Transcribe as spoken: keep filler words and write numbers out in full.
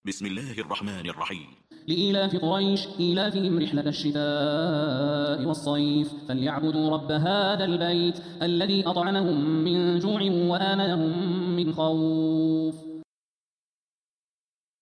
بسم الله الرحمن الرحيم. لإيلاف قريش إيلافهم رحلة الشتاء والصيف فليعبدوا رب هذا البيت الذي أطعمهم من جوع وآمنهم من خوف.